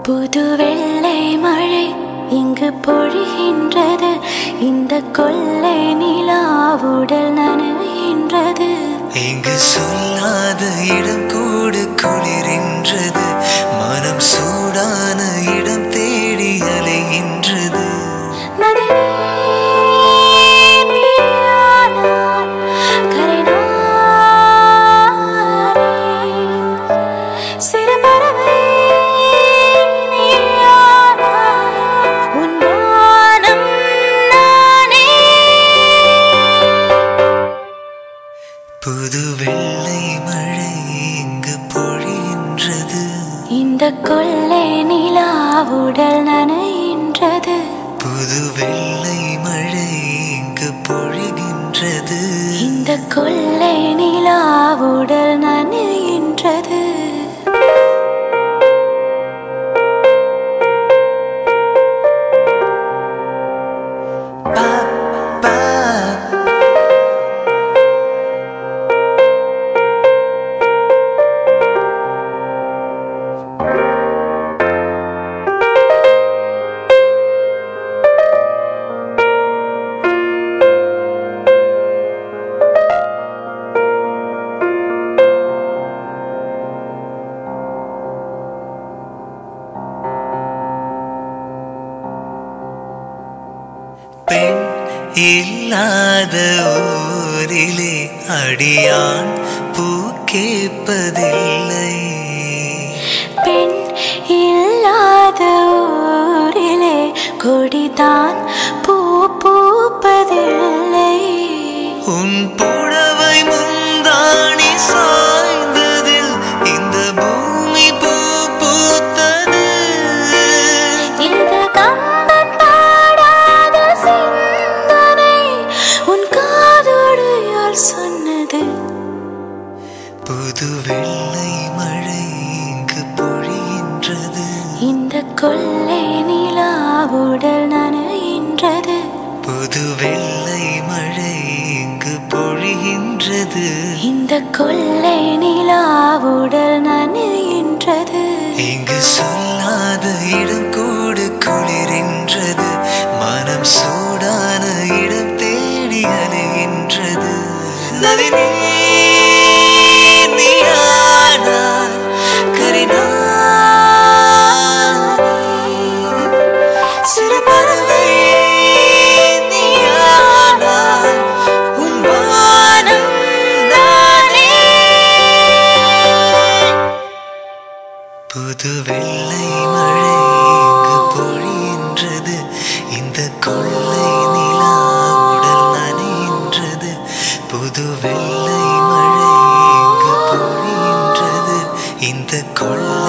புது வெள்ளை மழை இங்கு பொழிகின்றது. இந்த கொள்ளை நிலா உடல் நனைகின்றது. இங்கு சொல்லாத இடம் கூடு குளிரின்றது. மனம் சூடான இடம் தேடி அலைகின்றது. புது வெள்ளை மழை இங்கு பொழிகின்றது. இந்த கொள்ளை நிலா உடல் நனைகின்றது. புது வெள்ளை மழை இங்கு பொழிகின்றது. இந்த கொள்ளை நிலா உடல் நனைகின்றது. பெண் இல்லாத ஊரிலே அடியான் பூ கேட்பதில்லை. பெண் இல்லாத ஊரிலே கொடிதான் பூ பூப்பதில்லை. உன் புடவை முந்தாணி சாய்ந்ததில் இந்த பூமி பூ பூத்தது. இது கம்பன் பாடாத சிந்தனை உன் காதோடு யார் சொன்னது? புது வெள்ளை மழை இங்கு பொழிகின்றது. இந்த கொள்ளை நிலா உடல் நனைகின்றது. புது வெள்ளை மழை இங்கு பொழிகின்றது. இந்த கொள்ளை நிலா உடல் நனைகின்றது. இங்கு சொல்லாத இடம் கூடு குளிரின்றது. மனம் சூடான இடம் தேடி அலைகின்றது. நதினே நீயானாய் சிறு பறவை நீயானாய் உன் வானம் நானே. புது வெள்ளை மழை இங்கு பொழிகின்றது. இந்த கொள்ளை நிலா உடல் நனைகின்றது. புது வெள்ளை மழை இங்கு பொழிகின்றது. இந்த கொள்ளை